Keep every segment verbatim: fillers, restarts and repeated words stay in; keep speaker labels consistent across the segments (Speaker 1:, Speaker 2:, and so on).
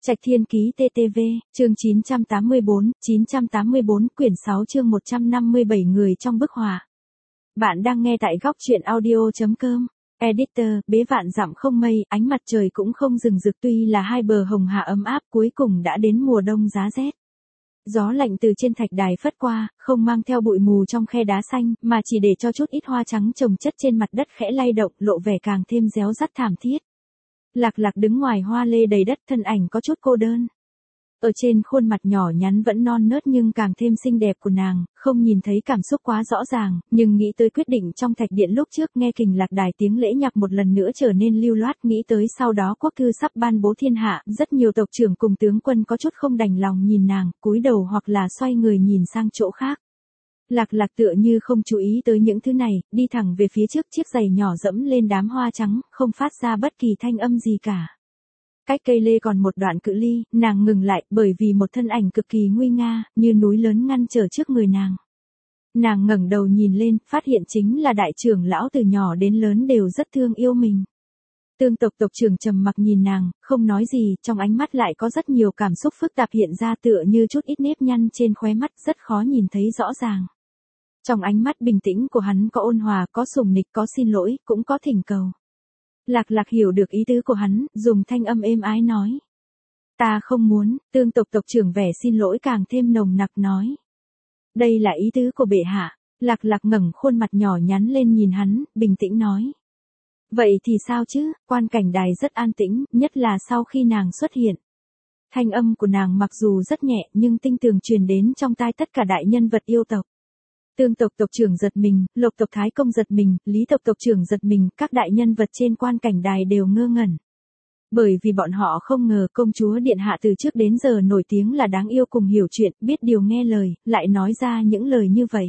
Speaker 1: Trạch Thiên Ký tê tê vê, chương chín trăm tám mươi bốn, chín trăm tám mươi bốn, quyển sáu chương một trăm năm mươi bảy người trong bức họa. Bạn đang nghe tại góc truyện audio chấm com. Editor, bế vạn dặm không mây, ánh mặt trời cũng không rừng rực, tuy là hai bờ hồng hà ấm áp, cuối cùng đã đến mùa đông giá rét. Gió lạnh từ trên thạch đài phất qua, không mang theo bụi mù trong khe đá xanh, mà chỉ để cho chút ít hoa trắng chồng chất trên mặt đất khẽ lay động, lộ vẻ càng thêm réo rắt thảm thiết. Lạc Lạc đứng ngoài hoa lê đầy đất, thân ảnh có chút cô đơn. Ở trên khuôn mặt nhỏ nhắn vẫn non nớt nhưng càng thêm xinh đẹp của nàng, không nhìn thấy cảm xúc quá rõ ràng, nhưng nghĩ tới quyết định trong thạch điện lúc trước nghe Kình Lạc Đài tiếng lễ nhạc một lần nữa trở nên lưu loát, nghĩ tới sau đó quốc thư sắp ban bố thiên hạ, rất nhiều tộc trưởng cùng tướng quân có chút không đành lòng nhìn nàng, cúi đầu hoặc là xoay người nhìn sang chỗ khác. Lạc Lạc tựa như không chú ý tới những thứ này, đi thẳng về phía trước, chiếc giày nhỏ dẫm lên đám hoa trắng, không phát ra bất kỳ thanh âm gì cả. Cách cây lê còn một đoạn cự ly, nàng ngừng lại, bởi vì một thân ảnh cực kỳ nguy nga, như núi lớn ngăn trở trước người nàng. Nàng ngẩng đầu nhìn lên, phát hiện chính là đại trưởng lão, từ nhỏ đến lớn đều rất thương yêu mình. Tương tộc tộc trưởng trầm mặc nhìn nàng, không nói gì, trong ánh mắt lại có rất nhiều cảm xúc phức tạp hiện ra, tựa như chút ít nếp nhăn trên khóe mắt, rất khó nhìn thấy rõ ràng. Trong ánh mắt bình tĩnh của hắn có ôn hòa, có sủng nịch, có xin lỗi, cũng có thỉnh cầu. Lạc Lạc hiểu được ý tứ của hắn, dùng thanh âm êm ái nói. Ta không muốn, tương tộc tộc trưởng vẻ xin lỗi càng thêm nồng nặc nói. Đây là ý tứ của bệ hạ. Lạc Lạc ngẩng khuôn mặt nhỏ nhắn lên nhìn hắn, bình tĩnh nói. Vậy thì sao chứ, quan cảnh đài rất an tĩnh, nhất là sau khi nàng xuất hiện. Thanh âm của nàng mặc dù rất nhẹ nhưng tinh tường truyền đến trong tai tất cả đại nhân vật yêu tộc. Tương tộc tộc trưởng giật mình, Lộc tộc Thái Công giật mình, Lý tộc tộc trưởng giật mình, các đại nhân vật trên quan cảnh đài đều ngơ ngẩn. Bởi vì bọn họ không ngờ công chúa điện hạ từ trước đến giờ nổi tiếng là đáng yêu cùng hiểu chuyện, biết điều nghe lời, lại nói ra những lời như vậy.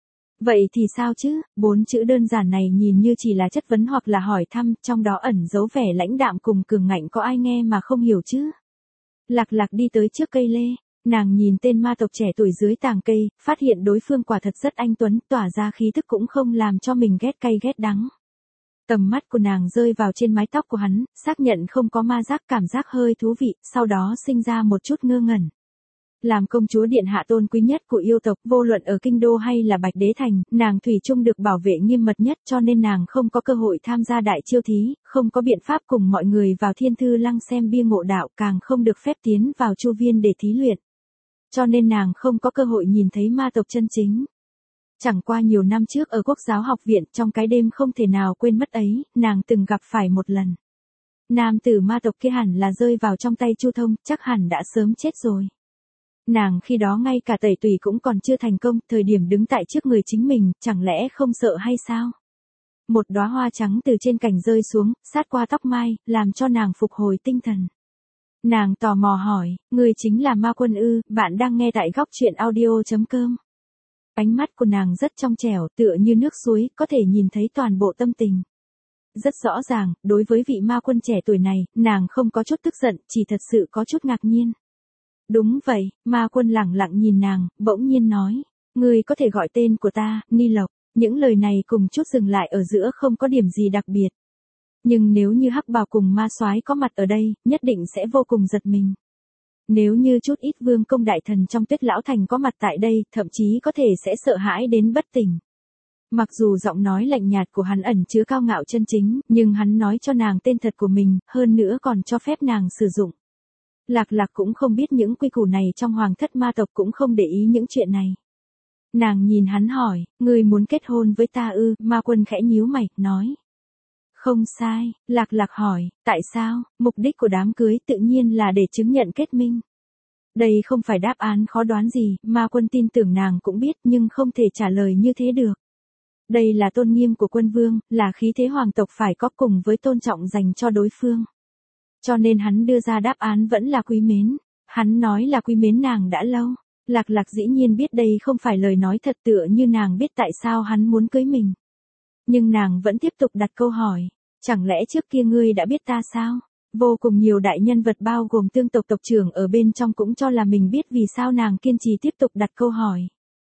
Speaker 1: Vậy thì sao chứ, bốn chữ đơn giản này nhìn như chỉ là chất vấn hoặc là hỏi thăm, trong đó ẩn giấu vẻ lãnh đạm cùng cường ngạnh, có ai nghe mà không hiểu chứ. Lạc Lạc đi tới trước cây lê. Nàng nhìn tên ma tộc trẻ tuổi dưới tàng cây, phát hiện đối phương quả thật rất anh tuấn, tỏa ra khí thức cũng không làm cho mình ghét cay ghét đắng. Tầm mắt của nàng rơi vào trên mái tóc của hắn, xác nhận không có ma giác, cảm giác hơi thú vị, sau đó sinh ra một chút ngơ ngẩn. Làm công chúa điện hạ tôn quý nhất của yêu tộc, vô luận ở kinh đô hay là Bạch Đế Thành, nàng thủy chung được bảo vệ nghiêm mật nhất, cho nên nàng không có cơ hội tham gia đại chiêu thí, không có biện pháp cùng mọi người vào Thiên Thư Lăng xem bia ngộ đạo, càng không được phép tiến vào Chu Viên để thí luyện. Cho nên nàng không có cơ hội nhìn thấy ma tộc chân chính. Chẳng qua nhiều năm trước ở Quốc giáo học viện, trong cái đêm không thể nào quên mất ấy, nàng từng gặp phải một lần. Nam tử ma tộc kia hẳn là rơi vào trong tay Chu Thông, chắc hẳn đã sớm chết rồi. Nàng khi đó ngay cả tẩy tùy cũng còn chưa thành công, thời điểm đứng tại trước người chính mình, chẳng lẽ không sợ hay sao? Một đóa hoa trắng từ trên cành rơi xuống, sát qua tóc mai, làm cho nàng phục hồi tinh thần. Nàng tò mò hỏi, người chính là Ma Quân ư? Bạn đang nghe tại góc truyện audio chấm com. Ánh mắt của nàng rất trong trẻo, tựa như nước suối, có thể nhìn thấy toàn bộ tâm tình. Rất rõ ràng, đối với vị ma quân trẻ tuổi này, nàng không có chút tức giận, chỉ thật sự có chút ngạc nhiên. Đúng vậy, ma quân lẳng lặng nhìn nàng, bỗng nhiên nói, người có thể gọi tên của ta, Ni Lộc. Những lời này cùng chút dừng lại ở giữa, không có điểm gì đặc biệt. Nhưng nếu như Hắc Bào cùng ma soái có mặt ở đây, nhất định sẽ vô cùng giật mình. Nếu như chút ít vương công đại thần trong Tuyết Lão Thành có mặt tại đây, thậm chí có thể sẽ sợ hãi đến bất tỉnh. Mặc dù giọng nói lạnh nhạt của hắn ẩn chứa cao ngạo chân chính, nhưng hắn nói cho nàng tên thật của mình, hơn nữa còn cho phép nàng sử dụng. Lạc Lạc cũng không biết những quy củ này trong hoàng thất ma tộc, cũng không để ý những chuyện này. Nàng nhìn hắn hỏi, ngươi muốn kết hôn với ta ư? Ma quân khẽ nhíu mày, nói. Không sai, Lạc Lạc hỏi, tại sao? Mục đích của đám cưới tự nhiên là để chứng nhận kết minh. Đây không phải đáp án khó đoán gì, Ma Quân tin tưởng nàng cũng biết, nhưng không thể trả lời như thế được. Đây là tôn nghiêm của quân vương, là khí thế hoàng tộc phải có, cùng với tôn trọng dành cho đối phương. Cho nên hắn đưa ra đáp án vẫn là quý mến. Hắn nói là quý mến nàng đã lâu. Lạc Lạc dĩ nhiên biết đây không phải lời nói thật, tựa như nàng biết tại sao hắn muốn cưới mình. Nhưng nàng vẫn tiếp tục đặt câu hỏi, chẳng lẽ trước kia ngươi đã biết ta sao? Vô cùng nhiều đại nhân vật bao gồm tương tộc tộc trưởng ở bên trong cũng cho là mình biết, vì sao nàng kiên trì tiếp tục đặt câu hỏi.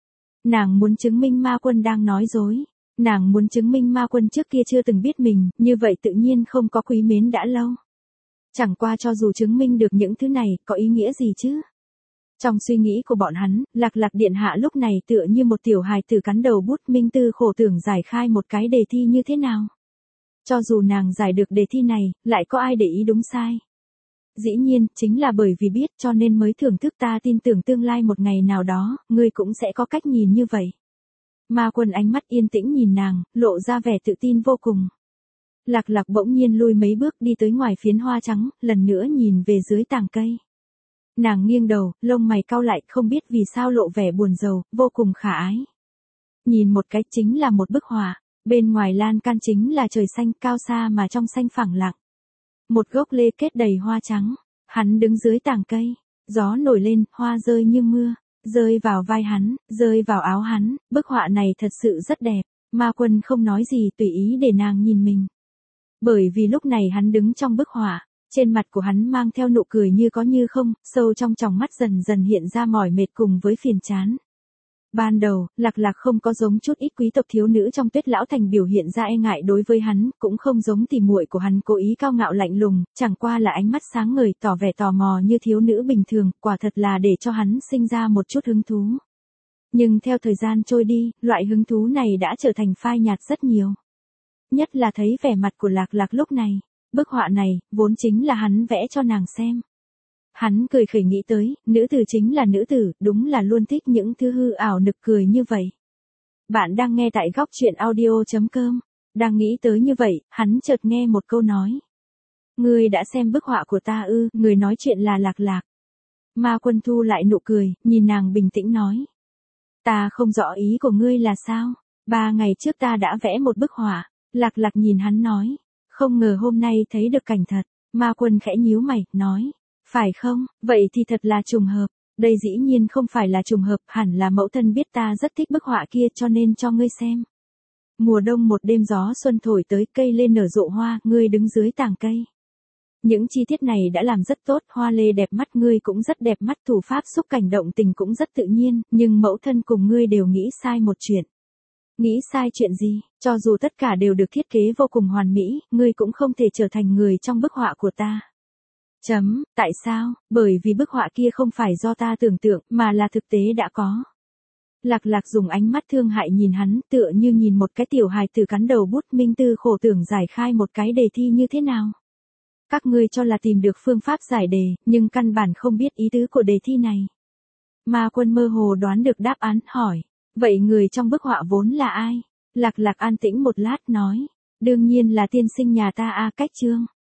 Speaker 1: Nàng muốn chứng minh ma quân đang nói dối. Nàng muốn chứng minh ma quân trước kia chưa từng biết mình, như vậy tự nhiên không có quý mến đã lâu. Chẳng qua cho dù chứng minh được những thứ này, có ý nghĩa gì chứ? Trong suy nghĩ của bọn hắn, Lạc Lạc điện hạ lúc này tựa như một tiểu hài tử cắn đầu bút, minh tư khổ tưởng giải khai một cái đề thi như thế nào. Cho dù nàng giải được đề thi này, lại có ai để ý đúng sai? Dĩ nhiên, chính là bởi vì biết cho nên mới thưởng thức ta tin tưởng tương lai một ngày nào đó, ngươi cũng sẽ có cách nhìn như vậy. Ma Quân ánh mắt yên tĩnh nhìn nàng, lộ ra vẻ tự tin vô cùng. Lạc Lạc bỗng nhiên lui mấy bước đi tới ngoài phiến hoa trắng, lần nữa nhìn về dưới tàng cây. Nàng nghiêng đầu, lông mày cau lại, không biết vì sao lộ vẻ buồn rầu, vô cùng khả ái. Nhìn một cái chính là một bức họa, bên ngoài lan can chính là trời xanh cao xa mà trong xanh phẳng lặng. Một gốc lê kết đầy hoa trắng, hắn đứng dưới tàng cây, gió nổi lên, hoa rơi như mưa, rơi vào vai hắn, rơi vào áo hắn, bức họa này thật sự rất đẹp. Ma Quân không nói gì, tùy ý để nàng nhìn mình. Bởi vì lúc này hắn đứng trong bức họa, trên mặt của hắn mang theo nụ cười như có như không, sâu trong tròng mắt dần dần hiện ra mỏi mệt cùng với phiền chán. Ban đầu, Lạc Lạc không có giống chút ít quý tộc thiếu nữ trong Tuyết Lão Thành biểu hiện ra e ngại đối với hắn, cũng không giống tỉ muội của hắn cố ý cao ngạo lạnh lùng, chẳng qua là ánh mắt sáng ngời tỏ vẻ tò mò như thiếu nữ bình thường, quả thật là để cho hắn sinh ra một chút hứng thú. Nhưng theo thời gian trôi đi, loại hứng thú này đã trở thành phai nhạt rất nhiều. Nhất là thấy vẻ mặt của Lạc Lạc lúc này, bức họa này, vốn chính là hắn vẽ cho nàng xem. Hắn cười khẩy nghĩ tới, nữ tử chính là nữ tử, đúng là luôn thích những thứ hư ảo nực cười như vậy. Bạn đang nghe tại góc truyện audio chấm com. Đang nghĩ tới như vậy, hắn chợt nghe một câu nói. Ngươi đã xem bức họa của ta ư, người nói chuyện là Lạc Lạc. Ma Quân thu lại nụ cười, nhìn nàng bình tĩnh nói. Ta không rõ ý của ngươi là sao, ba ngày trước ta đã vẽ một bức họa. Lạc Lạc nhìn hắn nói, không ngờ hôm nay thấy được cảnh thật. Ma Quân khẽ nhíu mày, nói. Phải không, vậy thì thật là trùng hợp, đây dĩ nhiên không phải là trùng hợp, hẳn là mẫu thân biết ta rất thích bức họa kia cho nên cho ngươi xem. Mùa đông một đêm gió xuân thổi tới, cây lên nở rộ hoa, ngươi đứng dưới tàng cây. Những chi tiết này đã làm rất tốt, hoa lê đẹp mắt, ngươi cũng rất đẹp mắt, thủ pháp xúc cảnh động tình cũng rất tự nhiên, nhưng mẫu thân cùng ngươi đều nghĩ sai một chuyện. Nghĩ sai chuyện gì, cho dù tất cả đều được thiết kế vô cùng hoàn mỹ, ngươi cũng không thể trở thành người trong bức họa của ta. Chấm, tại sao? Bởi vì bức họa kia không phải do ta tưởng tượng, mà là thực tế đã có. Lạc Lạc dùng ánh mắt thương hại nhìn hắn, tựa như nhìn một cái tiểu hài tử cắn đầu bút, minh tư khổ tưởng giải khai một cái đề thi như thế nào. Các ngươi cho là tìm được phương pháp giải đề, nhưng căn bản không biết ý tứ của đề thi này. Ma Quân mơ hồ đoán được đáp án, hỏi. Vậy người trong bức họa vốn là ai? Lạc Lạc an tĩnh một lát nói. Đương nhiên là tiên sinh nhà ta A Cách Trương.